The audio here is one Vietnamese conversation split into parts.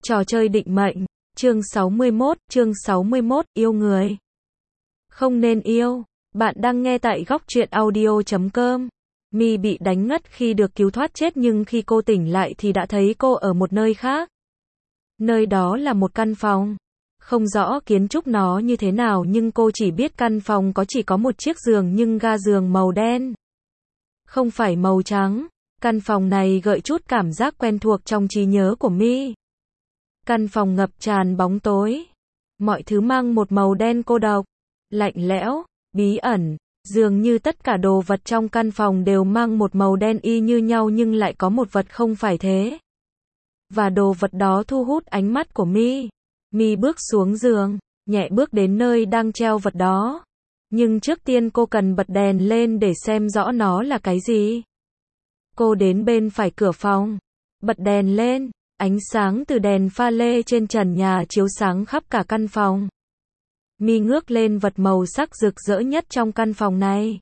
Trò chơi định mệnh, chương 61, yêu người. Không nên yêu. Bạn đang nghe tại góc truyện audio.com. My bị đánh ngất khi được cứu thoát chết nhưng khi cô tỉnh lại thì đã thấy cô ở một nơi khác. Nơi đó là một căn phòng. Không rõ kiến trúc nó như thế nào nhưng cô chỉ biết căn phòng chỉ có một chiếc giường nhưng ga giường màu đen. Không phải màu trắng. Căn phòng này gợi chút cảm giác quen thuộc trong trí nhớ của My. Căn phòng ngập tràn bóng tối. Mọi thứ mang một màu đen cô độc, lạnh lẽo, bí ẩn. Dường như tất cả đồ vật trong căn phòng đều mang một màu đen y như nhau nhưng lại có một vật không phải thế. Và đồ vật đó thu hút ánh mắt của My. My bước xuống giường, nhẹ bước đến nơi đang treo vật đó. Nhưng trước tiên cô cần bật đèn lên để xem rõ nó là cái gì. Cô đến bên phải cửa phòng, bật đèn lên. Ánh sáng từ đèn pha lê trên trần nhà chiếu sáng khắp cả căn phòng. My ngước lên vật màu sắc rực rỡ nhất trong căn phòng này.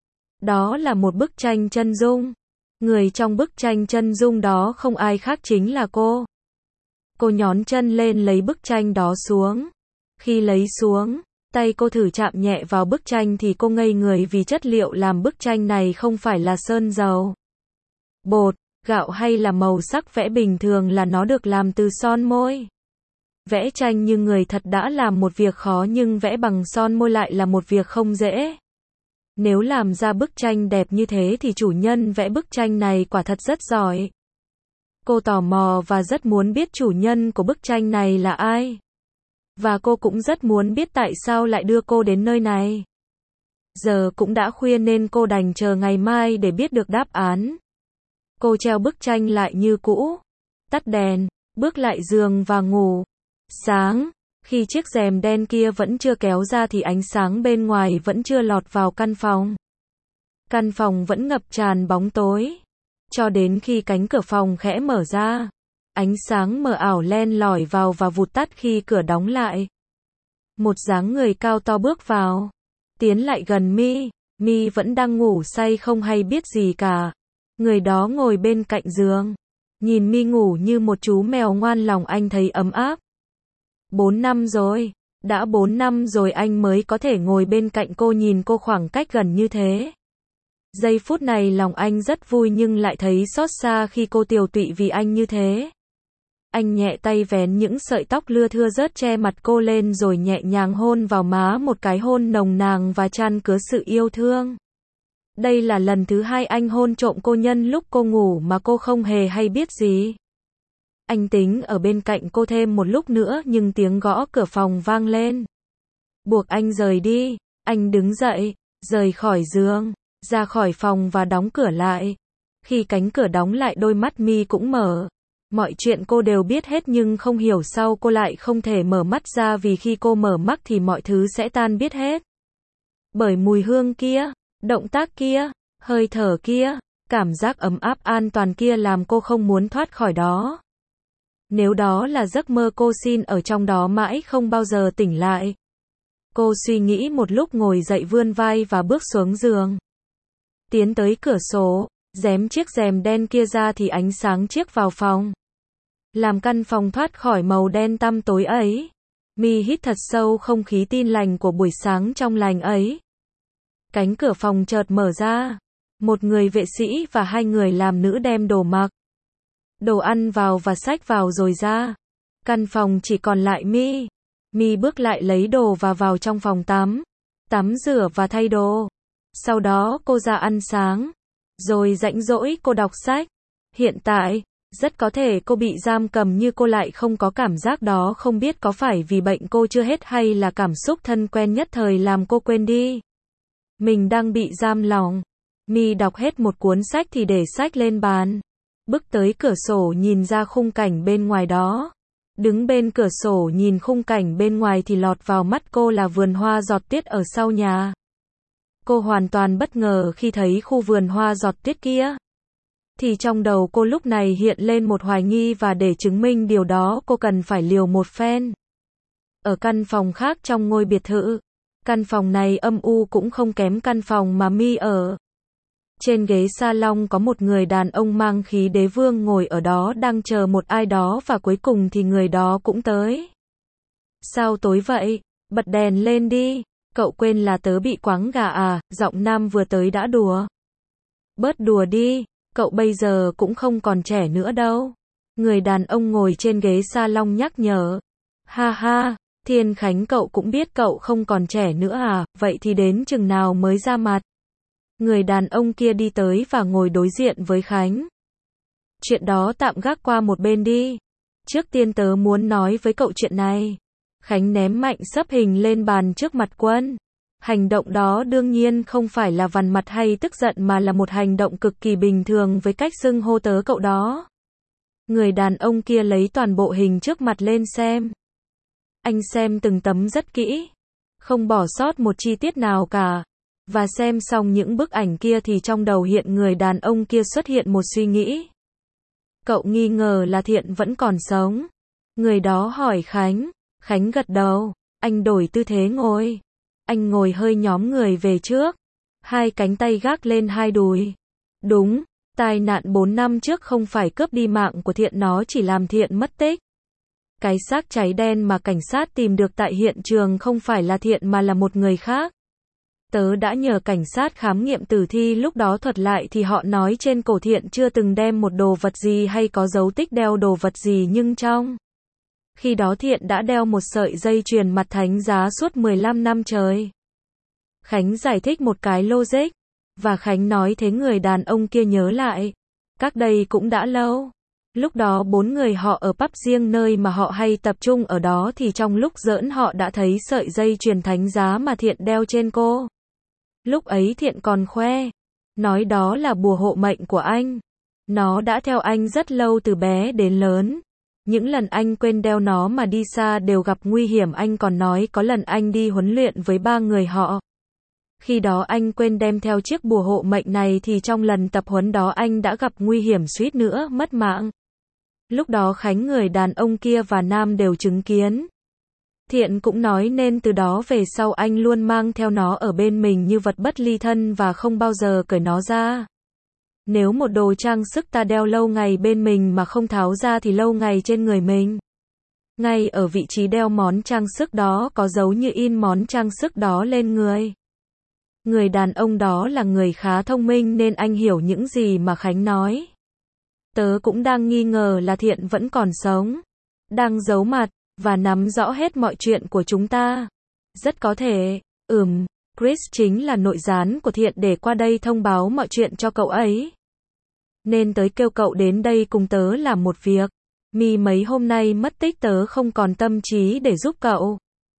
Đó là một bức tranh chân dung. Người trong bức tranh chân dung đó không ai khác chính là cô. Cô nhón chân lên lấy bức tranh đó xuống. Khi lấy xuống, tay cô thử chạm nhẹ vào bức tranh thì cô ngây người vì chất liệu làm bức tranh này không phải là sơn dầu, bột, gạo hay là màu sắc vẽ bình thường là nó được làm từ son môi. Vẽ tranh như người thật đã làm một việc khó nhưng vẽ bằng son môi lại là một việc không dễ. Nếu làm ra bức tranh đẹp như thế thì chủ nhân vẽ bức tranh này quả thật rất giỏi. Cô tò mò và rất muốn biết chủ nhân của bức tranh này là ai. Và cô cũng rất muốn biết tại sao lại đưa cô đến nơi này. Giờ cũng đã khuya nên cô đành chờ ngày mai để biết được đáp án. Cô treo bức tranh lại như cũ, tắt đèn, bước lại giường và ngủ. Sáng, khi chiếc rèm đen kia vẫn chưa kéo ra thì ánh sáng bên ngoài vẫn chưa lọt vào căn phòng. Căn phòng vẫn ngập tràn bóng tối. Cho đến khi cánh cửa phòng khẽ mở ra, ánh sáng mờ ảo len lỏi vào và vụt tắt khi cửa đóng lại. Một dáng người cao to bước vào, tiến lại gần My. My vẫn đang ngủ say không hay biết gì cả. Người đó ngồi bên cạnh giường, nhìn My ngủ như một chú mèo ngoan, lòng anh thấy ấm áp. 4 năm rồi, đã 4 năm rồi anh mới có thể ngồi bên cạnh cô, nhìn cô khoảng cách gần như thế. Giây phút này lòng anh rất vui nhưng lại thấy xót xa khi cô tiều tụy vì anh như thế. Anh nhẹ tay vén những sợi tóc lưa thưa rớt che mặt cô lên rồi nhẹ nhàng hôn vào má, một cái hôn nồng nàn và chan chứa sự yêu thương. Đây là lần thứ hai anh hôn trộm cô nhân lúc cô ngủ mà cô không hề hay biết gì. Anh tính ở bên cạnh cô thêm một lúc nữa nhưng tiếng gõ cửa phòng vang lên. Buộc anh rời đi. Anh đứng dậy, rời khỏi giường, ra khỏi phòng và đóng cửa lại. Khi cánh cửa đóng lại đôi mắt My cũng mở. Mọi chuyện cô đều biết hết nhưng không hiểu sao cô lại không thể mở mắt ra, vì khi cô mở mắt thì mọi thứ sẽ tan biết hết. Bởi mùi hương kia, động tác kia, hơi thở kia, cảm giác ấm áp an toàn kia làm cô không muốn thoát khỏi đó. Nếu đó là giấc mơ, cô xin ở trong đó mãi không bao giờ tỉnh lại. Cô suy nghĩ một lúc, ngồi dậy vươn vai và bước xuống giường. Tiến tới cửa sổ, rém chiếc rèm đen kia ra thì ánh sáng chiếc vào phòng, làm căn phòng thoát khỏi màu đen tăm tối ấy. My hít thật sâu không khí tin lành của buổi sáng trong lành ấy. Cánh cửa phòng chợt mở ra. Một người vệ sĩ và 2 người làm nữ đem đồ mặc, đồ ăn vào và xách vào rồi ra. Căn phòng chỉ còn lại My. My bước lại lấy đồ và vào trong phòng tắm rửa và thay đồ. Sau đó cô ra ăn sáng. Rồi rảnh rỗi cô đọc sách. Hiện tại, rất có thể cô bị giam cầm nhưng cô lại không có cảm giác đó. Không biết có phải vì bệnh cô chưa hết hay là cảm xúc thân quen nhất thời làm cô quên đi mình đang bị giam lỏng. My đọc hết một cuốn sách thì để sách lên bàn. Bước tới cửa sổ nhìn ra khung cảnh bên ngoài đó. Đứng bên cửa sổ nhìn khung cảnh bên ngoài thì lọt vào mắt cô là vườn hoa giọt tuyết ở sau nhà. Cô hoàn toàn bất ngờ khi thấy khu vườn hoa giọt tuyết kia. Thì trong đầu cô lúc này hiện lên một hoài nghi, và để chứng minh điều đó cô cần phải liều một phen. Ở căn phòng khác trong ngôi biệt thự, căn phòng này âm u cũng không kém căn phòng mà My ở. Trên ghế salon có một người đàn ông mang khí đế vương ngồi ở đó đang chờ một ai đó và cuối cùng thì người đó cũng tới. Sao tối vậy? Bật đèn lên đi. Cậu quên là tớ bị quáng gà à? Giọng nam vừa tới đã đùa. Bớt đùa đi, cậu bây giờ cũng không còn trẻ nữa đâu. Người đàn ông ngồi trên ghế salon nhắc nhở. Ha ha, Thiên Khánh cậu cũng biết cậu không còn trẻ nữa à, vậy thì đến chừng nào mới ra mặt? Người đàn ông kia đi tới và ngồi đối diện với Khánh. Chuyện đó tạm gác qua một bên đi. Trước tiên tớ muốn nói với cậu chuyện này. Khánh ném mạnh xấp hình lên bàn trước mặt Quân. Hành động đó đương nhiên không phải là vằn mặt hay tức giận mà là một hành động cực kỳ bình thường với cách xưng hô tớ cậu đó. Người đàn ông kia lấy toàn bộ hình trước mặt lên xem. Anh xem từng tấm rất kỹ, không bỏ sót một chi tiết nào cả. Và xem xong những bức ảnh kia thì trong đầu hiện người đàn ông kia xuất hiện một suy nghĩ. Cậu nghi ngờ là Thiện vẫn còn sống. Người đó hỏi Khánh. Khánh gật đầu. Anh đổi tư thế ngồi. Anh ngồi hơi nhóm người về trước. Hai cánh tay gác lên hai đùi. Đúng, tai nạn 4 năm trước không phải cướp đi mạng của Thiện, nó chỉ làm Thiện mất tích. Cái xác cháy đen mà cảnh sát tìm được tại hiện trường không phải là Thiện mà là một người khác. Tớ đã nhờ cảnh sát khám nghiệm tử thi lúc đó thuật lại thì họ nói trên cổ Thiện chưa từng đem một đồ vật gì hay có dấu tích đeo đồ vật gì, nhưng trong khi đó Thiện đã đeo một sợi dây chuyền mặt thánh giá suốt 15 năm trời. Khánh giải thích một cái logic. Và Khánh nói thế người đàn ông kia nhớ lại. Cách đây cũng đã lâu. Lúc đó 4 người họ ở pub riêng nơi mà họ hay tập trung ở đó thì trong lúc giỡn họ đã thấy sợi dây chuyền thánh giá mà Thiện đeo trên cô. Lúc ấy Thiện còn khoe. Nói đó là bùa hộ mệnh của anh. Nó đã theo anh rất lâu từ bé đến lớn. Những lần anh quên đeo nó mà đi xa đều gặp nguy hiểm. Anh còn nói có lần anh đi huấn luyện với 3 người họ. Khi đó anh quên đem theo chiếc bùa hộ mệnh này thì trong lần tập huấn đó anh đã gặp nguy hiểm suýt nữa mất mạng. Lúc đó Khánh, người đàn ông kia và Nam đều chứng kiến. Thiện cũng nói nên từ đó về sau anh luôn mang theo nó ở bên mình như vật bất ly thân và không bao giờ cởi nó ra. Nếu một đồ trang sức ta đeo lâu ngày bên mình mà không tháo ra thì lâu ngày trên người mình. Ngay ở vị trí đeo món trang sức đó có dấu như in món trang sức đó lên người. Người đàn ông đó là người khá thông minh nên anh hiểu những gì mà Khánh nói. Tớ cũng đang nghi ngờ là Thiện vẫn còn sống, đang giấu mặt, và nắm rõ hết mọi chuyện của chúng ta. Rất có thể, Chris chính là nội gián của Thiện để qua đây thông báo mọi chuyện cho cậu ấy. Nên tớ kêu cậu đến đây cùng tớ làm một việc. Mi mấy hôm nay mất tích tớ không còn tâm trí để giúp cậu.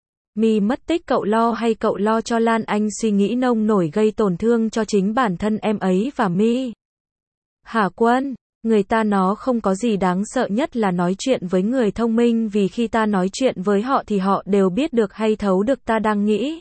Mi mất tích cậu lo hay cậu lo cho Lan Anh suy nghĩ nông nổi gây tổn thương cho chính bản thân em ấy và Mi? Hả Quân? Người ta nó không có gì đáng sợ nhất là nói chuyện với người thông minh, vì khi ta nói chuyện với họ thì họ đều biết được hay thấu được ta đang nghĩ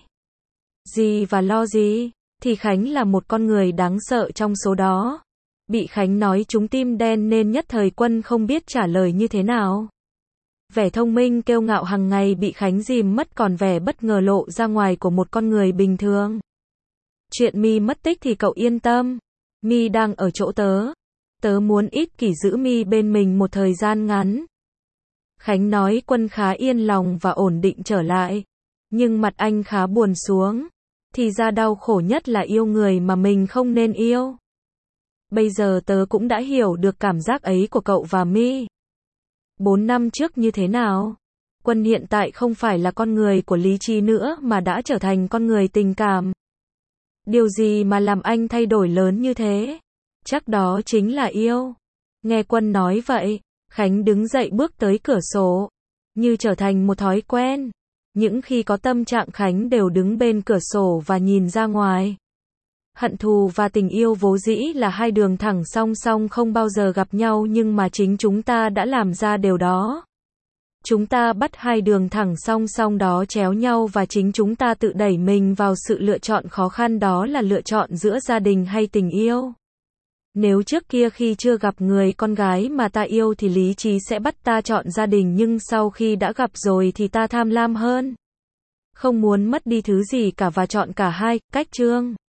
gì và lo gì. Thì Khánh là một con người đáng sợ trong số đó. Bị Khánh nói trúng tim đen nên nhất thời Quân không biết trả lời như thế nào. Vẻ thông minh kiêu ngạo hàng ngày bị Khánh dìm mất, còn vẻ bất ngờ lộ ra ngoài của một con người bình thường. Chuyện Mi mất tích thì cậu yên tâm. Mi đang ở chỗ tớ. Tớ muốn ích kỷ giữ Mi bên mình một thời gian ngắn. Khánh nói. Quân khá yên lòng và ổn định trở lại. Nhưng mặt anh khá buồn xuống. Thì ra đau khổ nhất là yêu người mà mình không nên yêu. Bây giờ tớ cũng đã hiểu được cảm giác ấy của cậu và Mi. 4 năm trước như thế nào? Quân hiện tại không phải là con người của lý trí nữa mà đã trở thành con người tình cảm. Điều gì mà làm anh thay đổi lớn như thế? Chắc đó chính là yêu. Nghe Quân nói vậy, Khánh đứng dậy bước tới cửa sổ. Như trở thành một thói quen. Những khi có tâm trạng Khánh đều đứng bên cửa sổ và nhìn ra ngoài. Hận thù và tình yêu vốn dĩ là hai đường thẳng song song không bao giờ gặp nhau, nhưng mà chính chúng ta đã làm ra điều đó. Chúng ta bắt hai đường thẳng song song đó chéo nhau và chính chúng ta tự đẩy mình vào sự lựa chọn khó khăn, đó là lựa chọn giữa gia đình hay tình yêu. Nếu trước kia khi chưa gặp người con gái mà ta yêu thì lý trí sẽ bắt ta chọn gia đình, nhưng sau khi đã gặp rồi thì ta tham lam hơn. Không muốn mất đi thứ gì cả và chọn cả hai. Cách chương